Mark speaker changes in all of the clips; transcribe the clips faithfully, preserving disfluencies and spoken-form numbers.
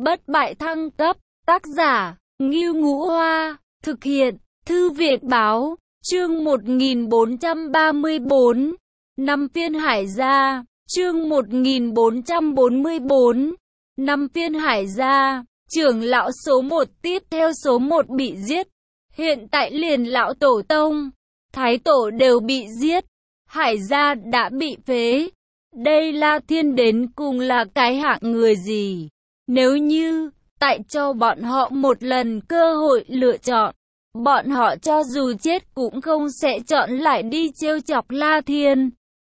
Speaker 1: Bất bại thăng cấp, tác giả, Ngưu Ngũ Hoa, thực hiện, Thư viện báo, chương một nghìn bốn trăm ba mươi bốn, năm phiên hải gia, chương một nghìn bốn trăm bốn mươi bốn, năm phiên hải gia, trưởng lão số một tiếp theo số một bị giết, hiện tại liền lão tổ tông, thái tổ đều bị giết, hải gia đã bị phế. Đây La Thiên đến cùng là cái hạng người gì? Nếu như tại cho bọn họ một lần cơ hội lựa chọn, bọn họ cho dù chết cũng không sẽ chọn lại đi trêu chọc La Thiên.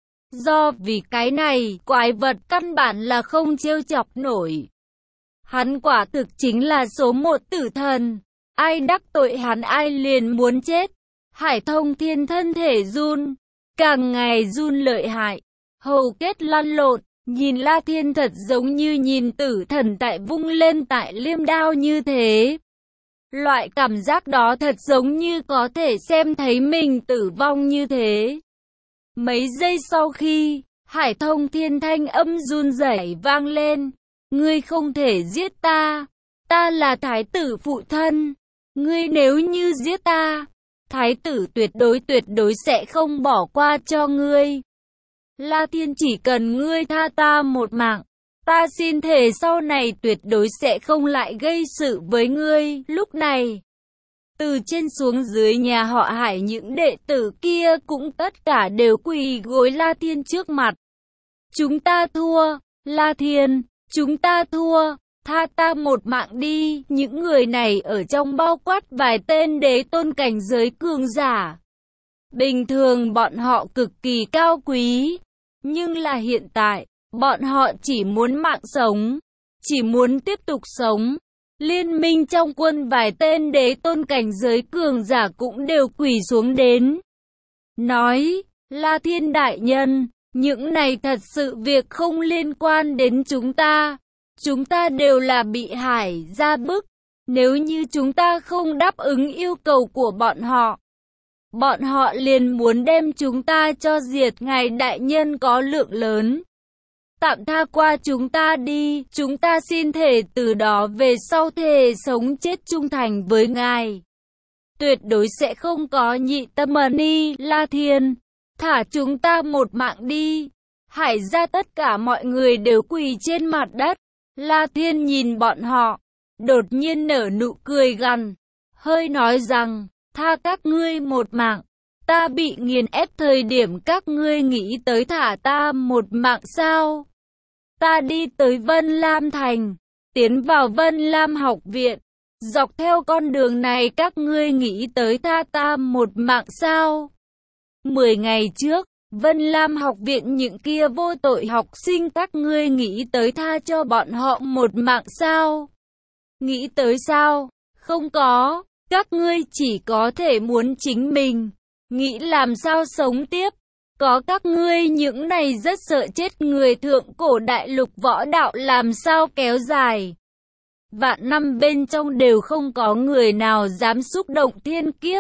Speaker 1: Do vì cái này, quái vật căn bản là không trêu chọc nổi. Hắn quả thực chính là số một tử thần. Ai đắc tội hắn ai liền muốn chết. Hải Thông Thiên thân thể run, càng ngày run lợi hại, hầu kết lăn lộn, nhìn La Thiên thật giống như nhìn tử thần tại vung lên tại liêm đao như thế. Loại cảm giác đó thật giống như có thể xem thấy mình tử vong như thế. Mấy giây sau khi, Hải Thông Thiên thanh âm run rẩy vang lên. Ngươi không thể giết ta, ta là thái tử phụ thân. Ngươi nếu như giết ta, thái tử tuyệt đối tuyệt đối sẽ không bỏ qua cho ngươi. La Thiên, chỉ cần ngươi tha ta một mạng, ta xin thề sau này tuyệt đối sẽ không lại gây sự với ngươi. Lúc này, từ trên xuống dưới nhà họ Hải những đệ tử kia cũng tất cả đều quỳ gối La Thiên trước mặt. Chúng ta thua, La Thiên, chúng ta thua, tha ta một mạng đi. Những người này ở trong bao quát vài tên đế tôn cảnh giới cường giả. Bình thường bọn họ cực kỳ cao quý, nhưng là hiện tại, bọn họ chỉ muốn mạng sống, chỉ muốn tiếp tục sống. Liên minh trong quân vài tên đế tôn cảnh giới cường giả cũng đều quỳ xuống đến. Nói, La Thiên đại nhân, những này thật sự việc không liên quan đến chúng ta. Chúng ta đều là bị Hải gia bức. Nếu như chúng ta không đáp ứng yêu cầu của bọn họ, bọn họ liền muốn đem chúng ta cho diệt. Ngài đại nhân có lượng lớn, tạm tha qua chúng ta đi. Chúng ta xin thề từ đó về sau thề sống chết trung thành với ngài, tuyệt đối sẽ không có nhị tâm ni. La Thiên, thả chúng ta một mạng đi. Hải gia tất cả mọi người đều quỳ trên mặt đất. La Thiên nhìn bọn họ, đột nhiên nở nụ cười gằn, hơi nói rằng, tha các ngươi một mạng. Ta bị nghiền ép thời điểm các ngươi nghĩ tới thả ta một mạng sao? Ta đi tới Vân Lam Thành, tiến vào Vân Lam học viện. Dọc theo con đường này các ngươi nghĩ tới tha ta một mạng sao? Mười ngày trước, Vân Lam học viện những kia vô tội học sinh các ngươi nghĩ tới tha cho bọn họ một mạng sao? Nghĩ tới sao? Không có, các ngươi chỉ có thể muốn chính mình, nghĩ làm sao sống tiếp. Có các ngươi những này rất sợ chết người, thượng cổ đại lục võ đạo làm sao kéo dài. Vạn năm bên trong đều không có người nào dám xúc động thiên kiếp.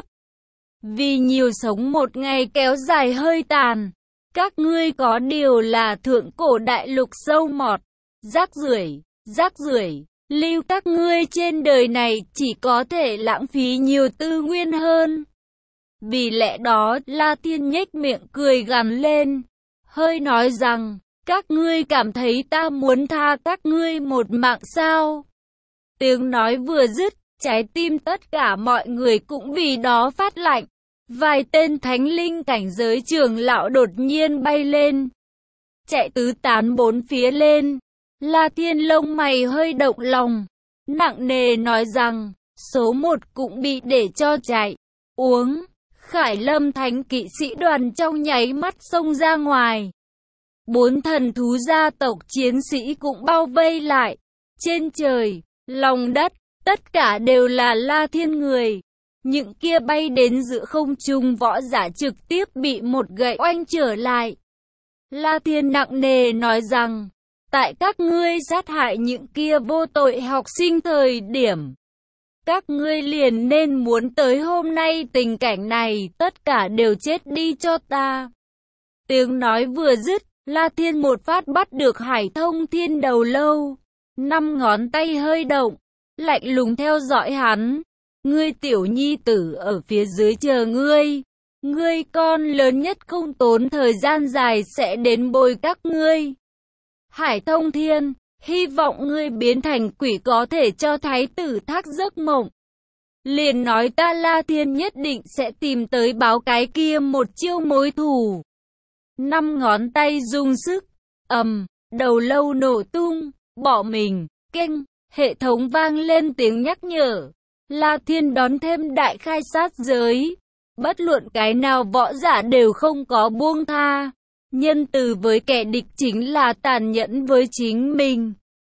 Speaker 1: Vì nhiều sống một ngày kéo dài hơi tàn. Các ngươi có điều là thượng cổ đại lục sâu mọt, rác rưởi, rác rưởi. Lưu các ngươi trên đời này chỉ có thể lãng phí nhiều tư nguyên hơn. Vì lẽ đó, La Thiên nhếch miệng cười gằn lên, hơi nói rằng, các ngươi cảm thấy ta muốn tha các ngươi một mạng sao? Tiếng nói vừa dứt, trái tim tất cả mọi người cũng vì đó phát lạnh. Vài tên thánh linh cảnh giới trưởng lão đột nhiên bay lên, chạy tứ tán bốn phía lên. La Thiên lông mày hơi động lòng, nặng nề nói rằng, số một cũng bị để cho chạy. Uống, Khải Lâm thánh kỵ sĩ đoàn trong nháy mắt xông ra ngoài. Bốn thần thú gia tộc chiến sĩ cũng bao vây lại. Trên trời, lòng đất, tất cả đều là La Thiên người. Những kia bay đến giữa không trung võ giả trực tiếp bị một gậy oanh trở lại. La Thiên nặng nề nói rằng, tại các ngươi sát hại những kia vô tội học sinh thời điểm, các ngươi liền nên muốn tới hôm nay tình cảnh này, tất cả đều chết đi cho ta. Tiếng nói vừa dứt, La Thiên một phát bắt được Hải Thông Thiên đầu lâu. Năm ngón tay hơi động, lạnh lùng theo dõi hắn. Ngươi tiểu nhi tử ở phía dưới chờ ngươi. Ngươi con lớn nhất không tốn thời gian dài sẽ đến bồi các ngươi. Hải Thông Thiên, hy vọng ngươi biến thành quỷ có thể cho thái tử thác giấc mộng. Liền nói ta La Thiên nhất định sẽ tìm tới báo cái kia một chiêu mối thù. Năm ngón tay dùng sức, ầm, đầu lâu nổ tung, bỏ mình, keng, hệ thống vang lên tiếng nhắc nhở. La Thiên đón thêm đại khai sát giới. Bất luận cái nào võ giả đều không có buông tha. Nhân từ với kẻ địch chính là tàn nhẫn với chính mình.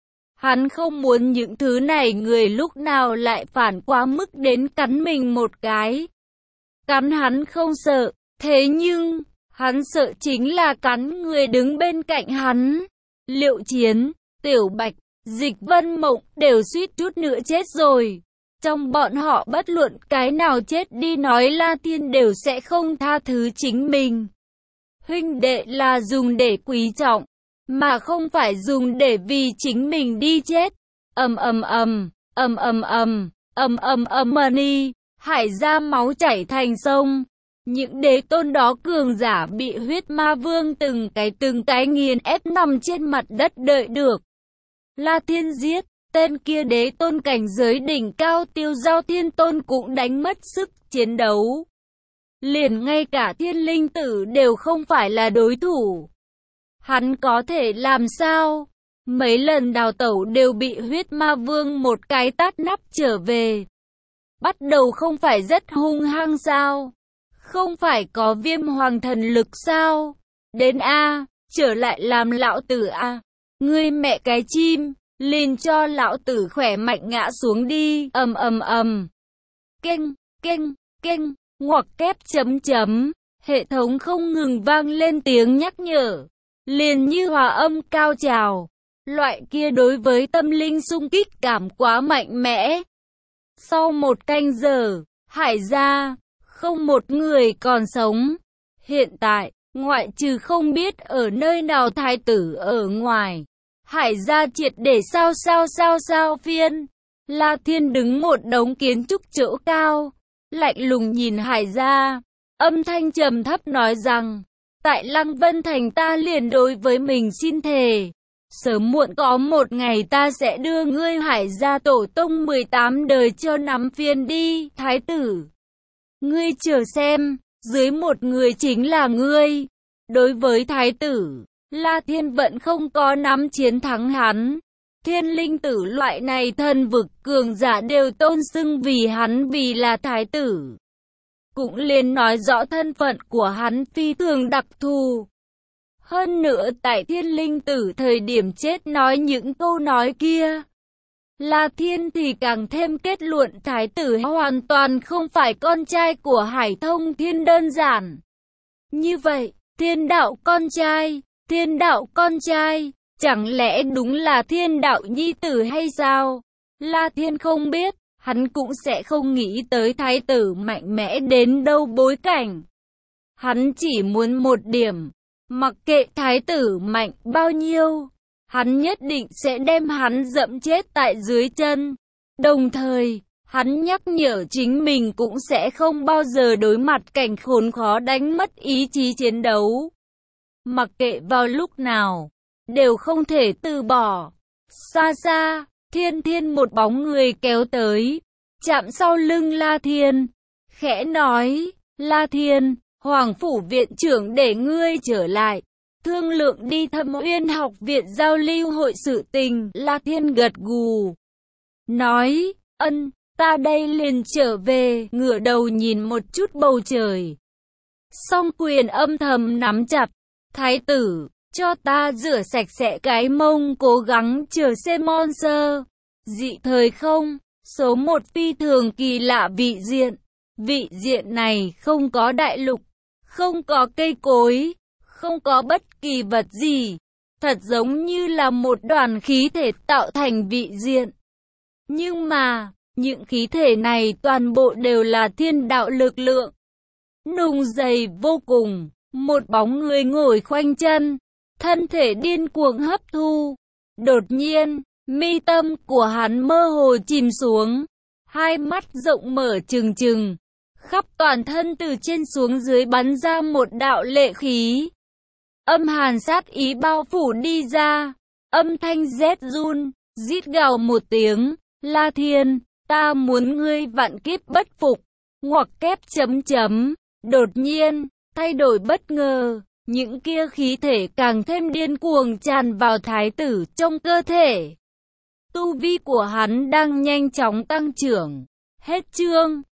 Speaker 1: Hắn không muốn những thứ này người lúc nào lại phản quá mức đến cắn mình một cái. Cắn hắn không sợ, thế nhưng, hắn sợ chính là cắn người đứng bên cạnh hắn. Liệu Chiến, Tiểu Bạch, Dịch Vân Mộng đều suýt chút nữa chết rồi. Trong bọn họ bất luận cái nào chết đi nói La Thiên đều sẽ không tha thứ chính mình. Huynh đệ là dùng để quý trọng, mà không phải dùng để vì chính mình đi chết. Ầm ầm ầm, ầm ầm ầm, ầm ầm ầm mani, hải ra máu chảy thành sông. Những đế tôn đó cường giả bị huyết ma vương từng cái từng cái nghiền ép nằm trên mặt đất đợi được La Thiên giết. Tên kia đế tôn cảnh giới đỉnh cao Tiêu Giao Thiên Tôn cũng đánh mất sức chiến đấu. Liền ngay cả Thiên Linh Tử đều không phải là đối thủ. Hắn có thể làm sao? Mấy lần đào tẩu đều bị huyết ma vương một cái tát nắp trở về. Bắt đầu không phải rất hung hăng sao? Không phải có viêm hoàng thần lực sao? Đến A, trở lại làm lão tử A. Ngươi mẹ cái chim, liền cho lão tử khỏe mạnh ngã xuống đi. Ầm ầm ầm. Keng, keng, keng, ngoặc kép chấm chấm. Hệ thống không ngừng vang lên tiếng nhắc nhở. Liền như hòa âm cao trào. Loại kia đối với tâm linh xung kích cảm quá mạnh mẽ. Sau một canh giờ, Hải gia, không một người còn sống. Hiện tại, ngoại trừ không biết ở nơi nào thái tử ở ngoài, Hải gia triệt để sao sao sao sao phiên. La Thiên đứng một đống kiến trúc chỗ cao, lạnh lùng nhìn Hải gia, âm thanh trầm thấp nói rằng, tại Lăng Vân Thành ta liền đối với mình xin thề, sớm muộn có một ngày ta sẽ đưa ngươi Hải gia tổ tông mười tám đời cho nắm phiên đi, thái tử. Ngươi chờ xem, dưới một người chính là ngươi. Đối với thái tử, La Thiên vẫn không có nắm chiến thắng hắn. Thiên Linh Tử loại này thần vực cường giả đều tôn xưng vì hắn vì là thái tử. Cũng liền nói rõ thân phận của hắn phi thường đặc thù. Hơn nữa tại Thiên Linh Tử thời điểm chết nói những câu nói kia, La Thiên thì càng thêm kết luận thái tử hoàn toàn không phải con trai của Hải Thông Thiên đơn giản. Như vậy, thiên đạo con trai, thiên đạo con trai, chẳng lẽ đúng là thiên đạo nhi tử hay sao? La Thiên không biết, hắn cũng sẽ không nghĩ tới thái tử mạnh mẽ đến đâu bối cảnh. Hắn chỉ muốn một điểm, mặc kệ thái tử mạnh bao nhiêu, hắn nhất định sẽ đem hắn dẫm chết tại dưới chân. Đồng thời, hắn nhắc nhở chính mình cũng sẽ không bao giờ đối mặt cảnh khốn khó đánh mất ý chí chiến đấu. Mặc kệ vào lúc nào, đều không thể từ bỏ. Xa xa, Thiên Thiên một bóng người kéo tới, chạm sau lưng La Thiên, khẽ nói, La Thiên, Hoàng Phủ Viện trưởng để ngươi trở lại, thương lượng đi Thâm Uyên học viện giao lưu hội sự tình. La Thiên gật gù, nói, ân, ta đây liền trở về, ngửa đầu nhìn một chút bầu trời. Song quyền âm thầm nắm chặt, thái tử, cho ta rửa sạch sẽ cái mông, cố gắng chờ xem monster. Dị thời không, số một phi thường kỳ lạ vị diện. Vị diện này không có đại lục, không có cây cối, không có bất kỳ vật gì. Thật giống như là một đoàn khí thể tạo thành vị diện. Nhưng mà, những khí thể này toàn bộ đều là thiên đạo lực lượng. Nùng dày vô cùng, một bóng người ngồi khoanh chân, thân thể điên cuồng hấp thu. Đột nhiên, Mi tâm của hắn mơ hồ chìm xuống, hai mắt rộng mở trừng trừng, khắp toàn thân từ trên xuống dưới bắn ra một đạo lệ khí. Âm hàn sát ý bao phủ đi ra, âm thanh rét run, rít gào một tiếng, La Thiên, ta muốn ngươi vạn kiếp bất phục, ngoặc kép chấm chấm, đột nhiên, thay đổi bất ngờ, những kia khí thể càng thêm điên cuồng tràn vào thái tử trong cơ thể. Tu vi của hắn đang nhanh chóng tăng trưởng. Hết chương.